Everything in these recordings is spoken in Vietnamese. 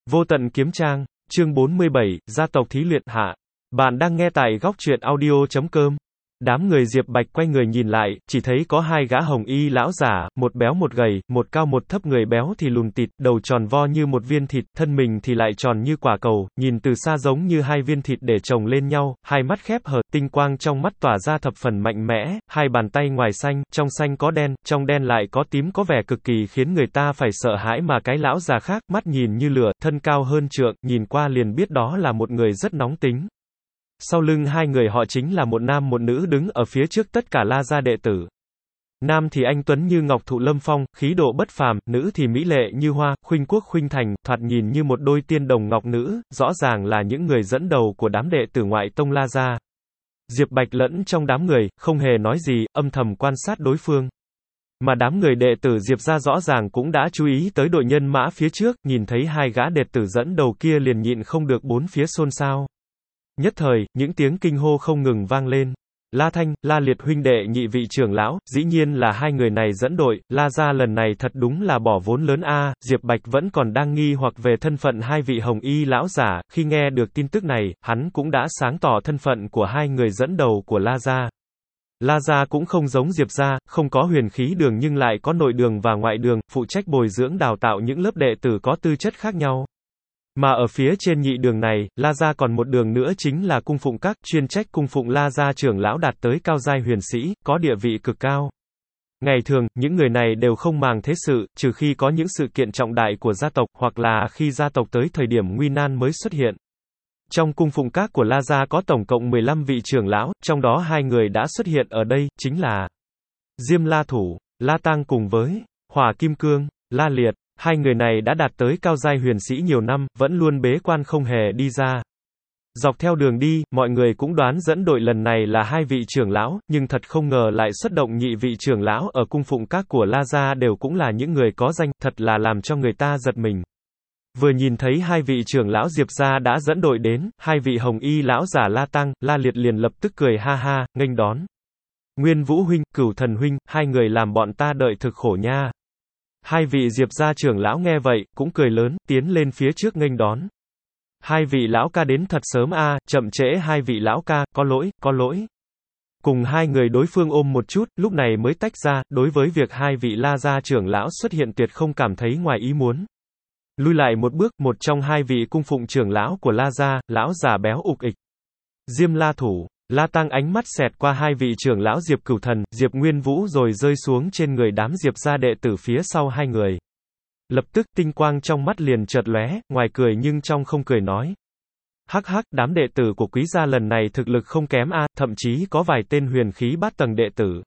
Vô tận kiếm trang, chương 47, gia tộc thí luyện hạ. Bạn đang nghe tại góc truyện audio.com. Đám người Diệp Bạch quay người nhìn lại, chỉ thấy có hai gã hồng y lão giả, một béo một gầy, một cao một thấp, người béo thì lùn tịt, đầu tròn vo như một viên thịt, thân mình thì lại tròn như quả cầu, nhìn từ xa giống như hai viên thịt để chồng lên nhau, hai mắt khép hờ, tinh quang trong mắt tỏa ra thập phần mạnh mẽ, hai bàn tay ngoài xanh, trong xanh có đen, trong đen lại có tím, có vẻ cực kỳ khiến người ta phải sợ hãi. Mà cái lão già khác, mắt nhìn như lửa, thân cao hơn trượng, nhìn qua liền biết đó là một người rất nóng tính. Sau lưng hai người họ chính là một nam một nữ, đứng ở phía trước tất cả La gia đệ tử. Nam thì anh tuấn như ngọc thụ lâm phong, khí độ bất phàm, nữ thì mỹ lệ như hoa, khuynh quốc khuynh thành, thoạt nhìn như một đôi tiên đồng ngọc nữ, rõ ràng là những người dẫn đầu của đám đệ tử ngoại tông La gia. Diệp Bạch lẫn trong đám người, không hề nói gì, âm thầm quan sát đối phương. Mà đám người đệ tử Diệp gia rõ ràng cũng đã chú ý tới đội nhân mã phía trước, nhìn thấy hai gã đệ tử dẫn đầu kia liền nhịn không được bốn phía xôn xao. Nhất thời, những tiếng kinh hô không ngừng vang lên. La Thanh, La Liệt huynh đệ nhị vị trưởng lão, dĩ nhiên là hai người này dẫn đội, La gia lần này thật đúng là bỏ vốn lớn a. Diệp Bạch vẫn còn đang nghi hoặc về thân phận hai vị hồng y lão giả, khi nghe được tin tức này, hắn cũng đã sáng tỏ thân phận của hai người dẫn đầu của La gia. La gia cũng không giống Diệp gia, không có huyền khí đường nhưng lại có nội đường và ngoại đường, phụ trách bồi dưỡng đào tạo những lớp đệ tử có tư chất khác nhau. Mà ở phía trên nhị đường này, La gia còn một đường nữa chính là cung phụng các, chuyên trách cung phụng La gia trưởng lão đạt tới cao giai huyền sĩ, có địa vị cực cao. Ngày thường, những người này đều không màng thế sự, trừ khi có những sự kiện trọng đại của gia tộc, hoặc là khi gia tộc tới thời điểm nguy nan mới xuất hiện. Trong cung phụng các của La gia có tổng cộng 15 vị trưởng lão, trong đó hai người đã xuất hiện ở đây, chính là Diêm La Thủ, La Tăng cùng với Hỏa Kim Cương, La Liệt. Hai người này đã đạt tới cao giai huyền sĩ nhiều năm, vẫn luôn bế quan không hề đi ra. Dọc theo đường đi, mọi người cũng đoán dẫn đội lần này là hai vị trưởng lão, nhưng thật không ngờ lại xuất động nhị vị trưởng lão ở cung phụng các của La gia đều cũng là những người có danh, thật là làm cho người ta giật mình. Vừa nhìn thấy hai vị trưởng lão Diệp gia đã dẫn đội đến, hai vị hồng y lão giả La Tăng, La Liệt liền lập tức cười ha ha, nghênh đón. Nguyên Vũ huynh, Cửu Thần huynh, hai người làm bọn ta đợi thực khổ nha. Hai vị Diệp gia trưởng lão nghe vậy, cũng cười lớn, tiến lên phía trước nghênh đón. Hai vị lão ca đến thật sớm a, chậm trễ hai vị lão ca, có lỗi, có lỗi. Cùng hai người đối phương ôm một chút, lúc này mới tách ra, đối với việc hai vị La gia trưởng lão xuất hiện tuyệt không cảm thấy ngoài ý muốn. Lui lại một bước, một trong hai vị cung phụng trưởng lão của La gia, lão già béo ục ịch. Diêm La Thủ. La Tăng ánh mắt xẹt qua hai vị trưởng lão Diệp Cửu Thần, Diệp Nguyên Vũ rồi rơi xuống trên người đám Diệp gia đệ tử phía sau hai người. Lập tức, tinh quang trong mắt liền chợt lóe, ngoài cười nhưng trong không cười nói. Hắc hắc, đám đệ tử của quý gia lần này thực lực không kém a, thậm chí có vài tên huyền khí bát tầng đệ tử.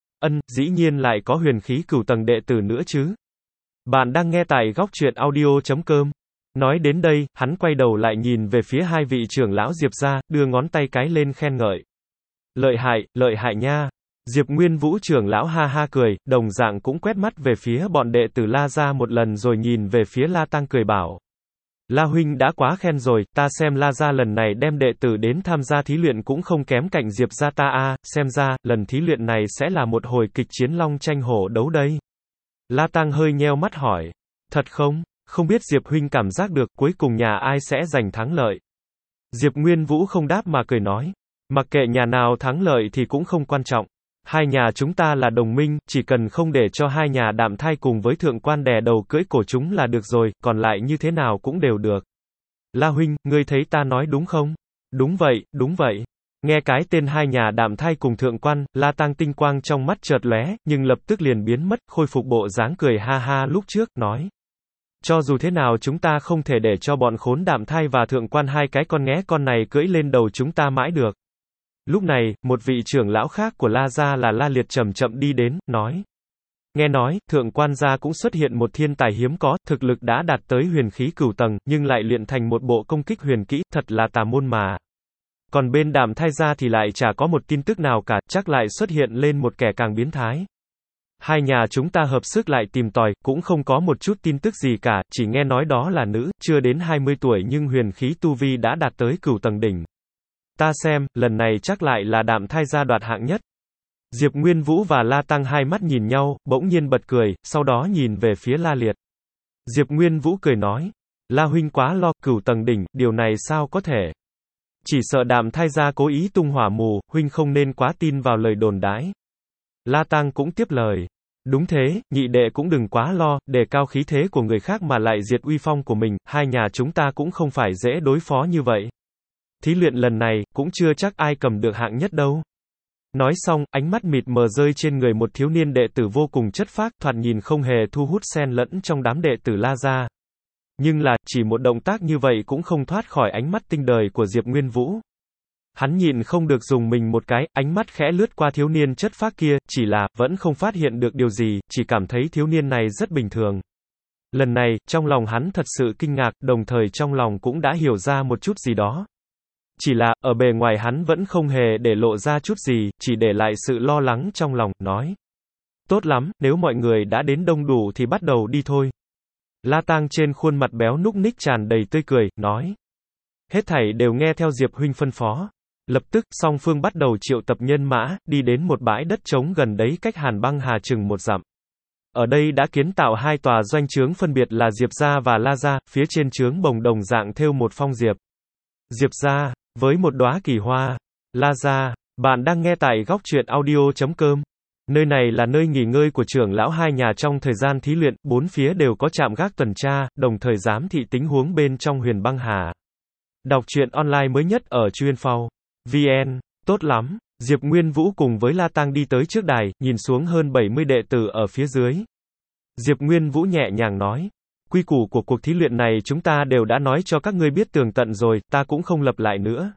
Dĩ nhiên lại có huyền khí cửu tầng đệ tử nữa chứ. Bạn đang nghe tại góc truyện audio.com. Nói đến đây, hắn quay đầu lại nhìn về phía hai vị trưởng lão Diệp gia, đưa ngón tay cái lên khen ngợi. Lợi hại nha. Diệp Nguyên Vũ trưởng lão ha ha cười, đồng dạng cũng quét mắt về phía bọn đệ tử La gia một lần rồi nhìn về phía La Tăng cười bảo. La huynh đã quá khen rồi, ta xem La gia lần này đem đệ tử đến tham gia thí luyện cũng không kém cạnh Diệp gia ta a, xem ra, lần thí luyện này sẽ là một hồi kịch chiến long tranh hổ đấu đây. La Tăng hơi nheo mắt hỏi. Thật không? Không biết Diệp huynh cảm giác được cuối cùng nhà ai sẽ giành thắng lợi. Diệp Nguyên Vũ không đáp mà cười nói. Mặc kệ nhà nào thắng lợi thì cũng không quan trọng. Hai nhà chúng ta là đồng minh, chỉ cần không để cho hai nhà Đạm Thai cùng với thượng quan đè đầu cưỡi cổ chúng là được rồi, còn lại như thế nào cũng đều được. La huynh, ngươi thấy ta nói đúng không? Đúng vậy, đúng vậy. Nghe cái tên hai nhà Đạm Thai cùng thượng quan, La Tăng tinh quang trong mắt chợt lóe, nhưng lập tức liền biến mất, khôi phục bộ dáng cười ha ha lúc trước, nói. Cho dù thế nào chúng ta không thể để cho bọn khốn Đạm Thai và thượng quan hai cái con nghé con này cưỡi lên đầu chúng ta mãi được. Lúc này, một vị trưởng lão khác của La gia là La Liệt chậm chậm đi đến, nói. Nghe nói, thượng quan gia cũng xuất hiện một thiên tài hiếm có, thực lực đã đạt tới huyền khí cửu tầng, nhưng lại luyện thành một bộ công kích huyền kỹ, thật là tà môn mà. Còn bên Đạm Thai gia thì lại chả có một tin tức nào cả, chắc lại xuất hiện lên một kẻ càng biến thái. Hai nhà chúng ta hợp sức lại tìm tòi, cũng không có một chút tin tức gì cả, chỉ nghe nói đó là nữ, chưa đến 20 tuổi nhưng huyền khí tu vi đã đạt tới cửu tầng đỉnh. Ta xem, lần này chắc lại là Đạm Thai gia đoạt hạng nhất. Diệp Nguyên Vũ và La Tăng hai mắt nhìn nhau, bỗng nhiên bật cười, sau đó nhìn về phía La Liệt. Diệp Nguyên Vũ cười nói. La huynh quá lo, cửu tầng đỉnh, điều này sao có thể? Chỉ sợ Đạm Thai gia cố ý tung hỏa mù, huynh không nên quá tin vào lời đồn đãi. La Tang cũng tiếp lời. Đúng thế, nhị đệ cũng đừng quá lo, đề cao khí thế của người khác mà lại diệt uy phong của mình, hai nhà chúng ta cũng không phải dễ đối phó như vậy. Thí luyện lần này, cũng chưa chắc ai cầm được hạng nhất đâu. Nói xong, ánh mắt mịt mờ rơi trên người một thiếu niên đệ tử vô cùng chất phác, thoạt nhìn không hề thu hút xen lẫn trong đám đệ tử La gia. Nhưng là, chỉ một động tác như vậy cũng không thoát khỏi ánh mắt tinh đời của Diệp Nguyên Vũ. Hắn nhịn không được dùng mình một cái, ánh mắt khẽ lướt qua thiếu niên chất phác kia, chỉ là, vẫn không phát hiện được điều gì, chỉ cảm thấy thiếu niên này rất bình thường. Lần này, trong lòng hắn thật sự kinh ngạc, đồng thời trong lòng cũng đã hiểu ra một chút gì đó. Chỉ là, ở bề ngoài hắn vẫn không hề để lộ ra chút gì, chỉ để lại sự lo lắng trong lòng, nói. Tốt lắm, nếu mọi người đã đến đông đủ thì bắt đầu đi thôi. La Tang trên khuôn mặt béo núc ních tràn đầy tươi cười, nói. Hết thảy đều nghe theo Diệp huynh phân phó. Lập tức, song phương bắt đầu triệu tập nhân mã, đi đến một bãi đất trống gần đấy cách Hàn Băng Hà chừng 1 dặm. Ở đây đã kiến tạo 2 tòa doanh trướng phân biệt là Diệp gia và La gia, phía trên trướng bồng đồng dạng thêu một phong diệp. Diệp gia, với một đóa kỳ hoa. La gia, bạn đang nghe tại góc truyện audio.com. Nơi này là nơi nghỉ ngơi của trưởng lão hai nhà trong thời gian thí luyện, bốn phía đều có trạm gác tuần tra, đồng thời giám thị tình huống bên trong Huyền Băng Hà. Đọc truyện online mới nhất ở Chuyên.Phau VN, tốt lắm. Diệp Nguyên Vũ cùng với La Tang đi tới trước đài, nhìn xuống hơn 70 đệ tử ở phía dưới. Diệp Nguyên Vũ nhẹ nhàng nói, quy củ của cuộc thí luyện này chúng ta đều đã nói cho các ngươi biết tường tận rồi, ta cũng không lặp lại nữa.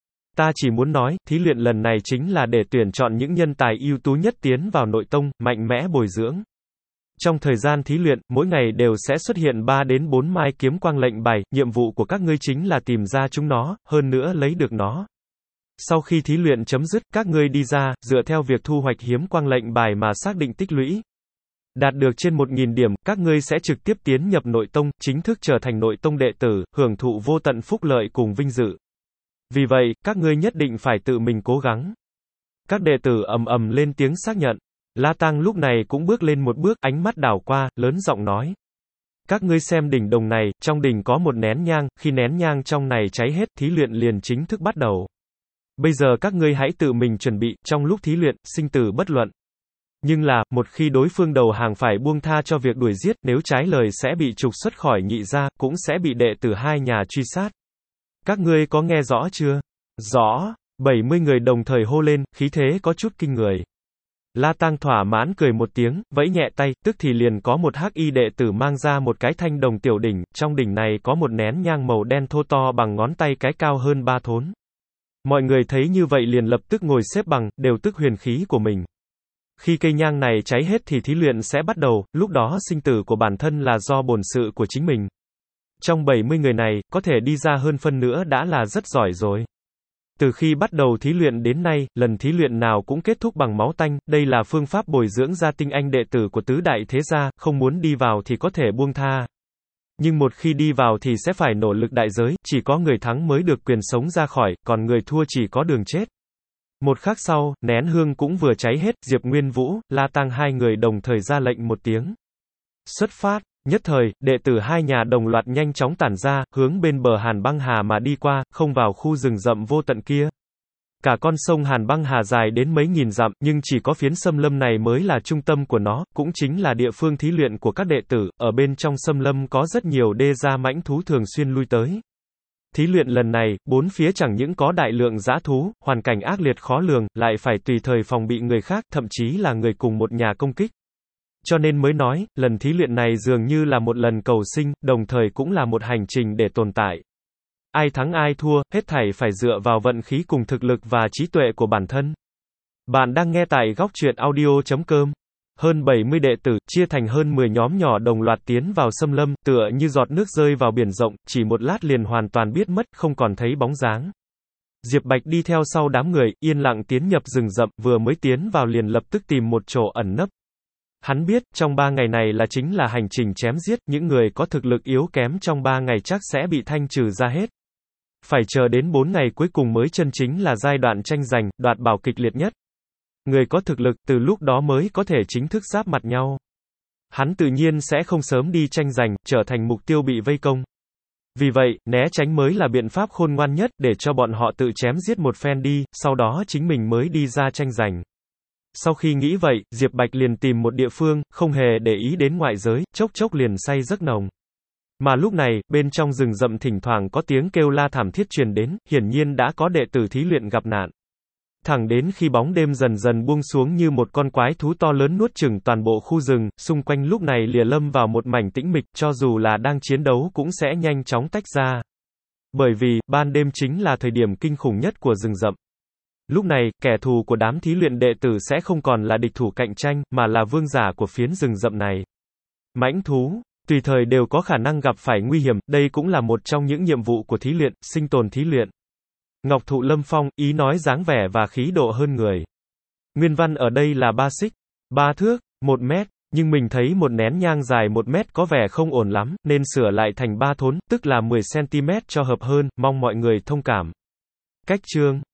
Ta chỉ muốn nói, thí luyện lần này chính là để tuyển chọn những nhân tài ưu tú nhất tiến vào nội tông, mạnh mẽ bồi dưỡng. Trong thời gian thí luyện, mỗi ngày đều sẽ xuất hiện 3 đến 4 mai kiếm quang lệnh bài, nhiệm vụ của các ngươi chính là tìm ra chúng nó, hơn nữa lấy được nó. Sau khi thí luyện chấm dứt, các ngươi đi ra, dựa theo việc thu hoạch hiếm quang lệnh bài mà xác định tích lũy. Đạt được trên 1000 điểm, các ngươi sẽ trực tiếp tiến nhập nội tông, chính thức trở thành nội tông đệ tử, hưởng thụ vô tận phúc lợi cùng vinh dự. Vì vậy, các ngươi nhất định phải tự mình cố gắng. Các đệ tử ầm ầm lên tiếng xác nhận. La Tang lúc này cũng bước lên một bước, ánh mắt đảo qua, lớn giọng nói. Các ngươi xem đỉnh đồng này, trong đỉnh có một nén nhang, khi nén nhang trong này cháy hết, thí luyện liền chính thức bắt đầu. Bây giờ các ngươi hãy tự mình chuẩn bị, trong lúc thí luyện, sinh tử bất luận. Nhưng là, một khi đối phương đầu hàng phải buông tha cho việc đuổi giết, nếu trái lời sẽ bị trục xuất khỏi nhị gia, cũng sẽ bị đệ tử hai nhà truy sát. Các ngươi có nghe rõ chưa? Rõ. 70 người đồng thời hô lên, khí thế có chút kinh người. La Tang thỏa mãn cười một tiếng, vẫy nhẹ tay, tức thì liền có một hắc y đệ tử mang ra một cái thanh đồng tiểu đỉnh, trong đỉnh này có một nén nhang màu đen thô to bằng ngón tay cái cao hơn 3 thốn. Mọi người thấy như vậy liền lập tức ngồi xếp bằng, đều tức huyền khí của mình. Khi cây nhang này cháy hết thì thí luyện sẽ bắt đầu, lúc đó sinh tử của bản thân là do bổn sự của chính mình. Trong 70 người này, có thể đi ra hơn phân nữa đã là rất giỏi rồi. Từ khi bắt đầu thí luyện đến nay, lần thí luyện nào cũng kết thúc bằng máu tanh, đây là phương pháp bồi dưỡng ra tinh anh đệ tử của tứ đại thế gia, không muốn đi vào thì có thể buông tha. Nhưng một khi đi vào thì sẽ phải nỗ lực đại giới, chỉ có người thắng mới được quyền sống ra khỏi, còn người thua chỉ có đường chết. Một khắc sau, nén hương cũng vừa cháy hết, Diệp Nguyên Vũ, La Tang hai người đồng thời ra lệnh một tiếng. Xuất phát. Nhất thời, đệ tử hai nhà đồng loạt nhanh chóng tản ra, hướng bên bờ Hàn Băng Hà mà đi qua, không vào khu rừng rậm vô tận kia. Cả con sông Hàn Băng Hà dài đến mấy nghìn dặm, nhưng chỉ có phiến xâm lâm này mới là trung tâm của nó, cũng chính là địa phương thí luyện của các đệ tử, ở bên trong xâm lâm có rất nhiều đê gia mãnh thú thường xuyên lui tới. Thí luyện lần này, bốn phía chẳng những có đại lượng dã thú, hoàn cảnh ác liệt khó lường, lại phải tùy thời phòng bị người khác, thậm chí là người cùng một nhà công kích. Cho nên mới nói, lần thí luyện này dường như là một lần cầu sinh, đồng thời cũng là một hành trình để tồn tại. Ai thắng ai thua, hết thảy phải dựa vào vận khí cùng thực lực và trí tuệ của bản thân. Bạn đang nghe tại góc truyện audio.com. Hơn 70 đệ tử, chia thành hơn 10 nhóm nhỏ đồng loạt tiến vào xâm lâm, tựa như giọt nước rơi vào biển rộng, chỉ một lát liền hoàn toàn biết mất, không còn thấy bóng dáng. Diệp Bạch đi theo sau đám người, yên lặng tiến nhập rừng rậm, vừa mới tiến vào liền lập tức tìm một chỗ ẩn nấp. Hắn biết, trong 3 ngày này là chính là hành trình chém giết, những người có thực lực yếu kém trong 3 ngày chắc sẽ bị thanh trừ ra hết. Phải chờ đến 4 ngày cuối cùng mới chân chính là giai đoạn tranh giành, đoạt bảo kịch liệt nhất. Người có thực lực, từ lúc đó mới có thể chính thức giáp mặt nhau. Hắn tự nhiên sẽ không sớm đi tranh giành, trở thành mục tiêu bị vây công. Vì vậy, né tránh mới là biện pháp khôn ngoan nhất, để cho bọn họ tự chém giết một phen đi, sau đó chính mình mới đi ra tranh giành. Sau khi nghĩ vậy, Diệp Bạch liền tìm một địa phương, không hề để ý đến ngoại giới, chốc chốc liền say giấc nồng. Mà lúc này, bên trong rừng rậm thỉnh thoảng có tiếng kêu la thảm thiết truyền đến, hiển nhiên đã có đệ tử thí luyện gặp nạn. Thẳng đến khi bóng đêm dần dần buông xuống như một con quái thú to lớn nuốt chửng toàn bộ khu rừng, xung quanh lúc này lìa lâm vào một mảnh tĩnh mịch, cho dù là đang chiến đấu cũng sẽ nhanh chóng tách ra. Bởi vì, ban đêm chính là thời điểm kinh khủng nhất của rừng rậm. Lúc này, kẻ thù của đám thí luyện đệ tử sẽ không còn là địch thủ cạnh tranh, mà là vương giả của phiến rừng rậm này. Mãnh thú, tùy thời đều có khả năng gặp phải nguy hiểm, đây cũng là một trong những nhiệm vụ của thí luyện, sinh tồn thí luyện. Ngọc thụ lâm phong, ý nói dáng vẻ và khí độ hơn người. Nguyên văn ở đây là 3 xích, 3 thước, 1 mét, nhưng mình thấy một nén nhang dài 1 mét có vẻ không ổn lắm, nên sửa lại thành 3 thốn, tức là 10 cm cho hợp hơn, mong mọi người thông cảm. Cách chương